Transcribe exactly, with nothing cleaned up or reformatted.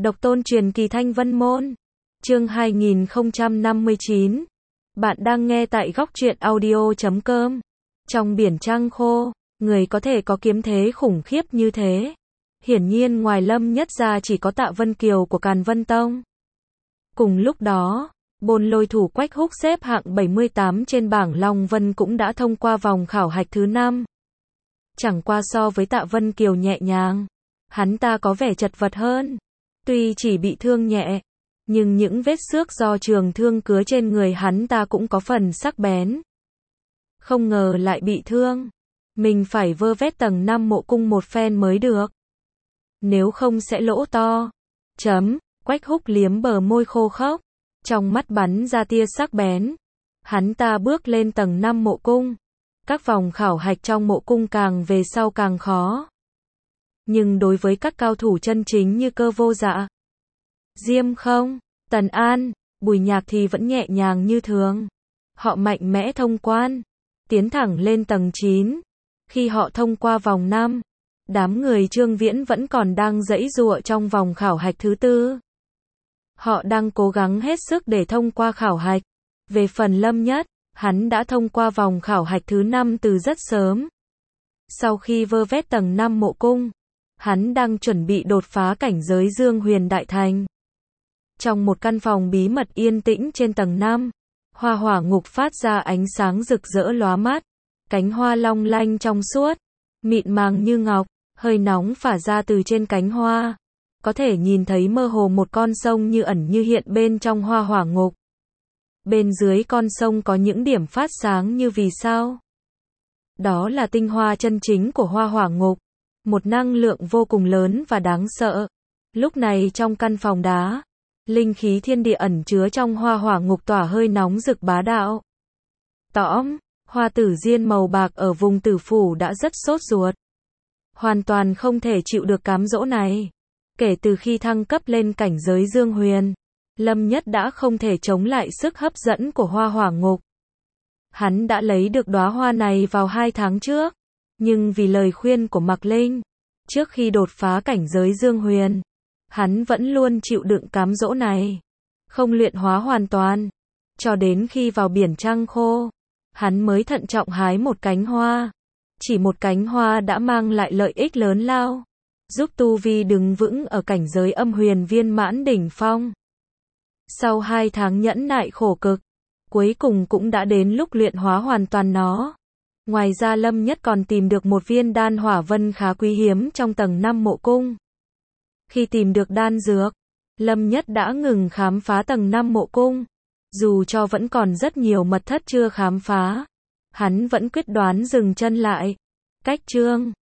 Độc tôn truyền kỳ Thanh Vân Môn. Chương hai nghìn không trăm năm mươi chín. Bạn đang nghe tại góc truyện audio chấm com. Trong biển trăng khô, người có thể có kiếm thế khủng khiếp như thế. Hiển nhiên ngoài Lâm Nhất ra chỉ có Tạ Vân Kiều của Càn Vân Tông. Cùng lúc đó, Bồn Lôi thủ Quách Húc xếp hạng bảy mươi tám trên bảng Long Vân cũng đã thông qua vòng khảo hạch thứ năm. Chẳng qua so với Tạ Vân Kiều nhẹ nhàng, hắn ta có vẻ chật vật hơn. Tuy chỉ bị thương nhẹ, nhưng những vết xước do trường thương cứa trên người hắn ta cũng có phần sắc bén. Không ngờ lại bị thương. Mình phải vơ vét tầng năm mộ cung một phen mới được. Nếu không sẽ lỗ to. Chấm, Quách Húc liếm bờ môi khô khốc. Trong mắt bắn ra tia sắc bén. Hắn ta bước lên tầng năm mộ cung. Các vòng khảo hạch trong mộ cung càng về sau càng khó. Nhưng đối với các cao thủ chân chính như Cơ Vô Dạ, Diêm Không, Tần An, Bùi Nhạc thì vẫn nhẹ nhàng như thường. Họ mạnh mẽ thông quan, tiến thẳng lên tầng chín. Khi họ thông qua vòng năm, đám người Trương Viễn vẫn còn đang giãy giụa trong vòng khảo hạch thứ tư. Họ đang cố gắng hết sức để thông qua khảo hạch. Về phần Lâm Nhất, hắn đã thông qua vòng khảo hạch thứ năm từ rất sớm. Sau khi vơ vét tầng năm mộ cung, hắn đang chuẩn bị đột phá cảnh giới Dương Huyền Đại Thành. Trong một căn phòng bí mật yên tĩnh trên tầng năm, hoa hỏa ngục phát ra ánh sáng rực rỡ lóa mắt. Cánh hoa long lanh trong suốt, mịn màng như ngọc, hơi nóng phả ra từ trên cánh hoa. Có thể nhìn thấy mơ hồ một con sông như ẩn như hiện bên trong hoa hỏa ngục. Bên dưới con sông có những điểm phát sáng như vì sao. Đó là tinh hoa chân chính của hoa hỏa ngục. Một năng lượng vô cùng lớn và đáng sợ. Lúc này trong căn phòng đá, linh khí thiên địa ẩn chứa trong hoa hỏa ngục tỏa hơi nóng rực bá đạo. Tõm, hoa tử diên màu bạc ở vùng tử phủ đã rất sốt ruột. Hoàn toàn không thể chịu được cám dỗ này. Kể từ khi thăng cấp lên cảnh giới Dương Huyền, Lâm Nhất đã không thể chống lại sức hấp dẫn của hoa hỏa ngục. Hắn đã lấy được đóa hoa này vào hai tháng trước. Nhưng vì lời khuyên của Mạc Linh, trước khi đột phá cảnh giới Dương Huyền, hắn vẫn luôn chịu đựng cám dỗ này. Không luyện hóa hoàn toàn. Cho đến khi vào biển trăng khô, hắn mới thận trọng hái một cánh hoa. Chỉ một cánh hoa đã mang lại lợi ích lớn lao. Giúp tu vi đứng vững ở cảnh giới âm huyền viên mãn đỉnh phong. Sau hai tháng nhẫn nại khổ cực, cuối cùng cũng đã đến lúc luyện hóa hoàn toàn nó. Ngoài ra Lâm Nhất còn tìm được một viên đan hỏa vân khá quý hiếm trong tầng năm mộ cung. Khi tìm được đan dược, Lâm Nhất đã ngừng khám phá tầng năm mộ cung. Dù cho vẫn còn rất nhiều mật thất chưa khám phá, hắn vẫn quyết đoán dừng chân lại. Cách chương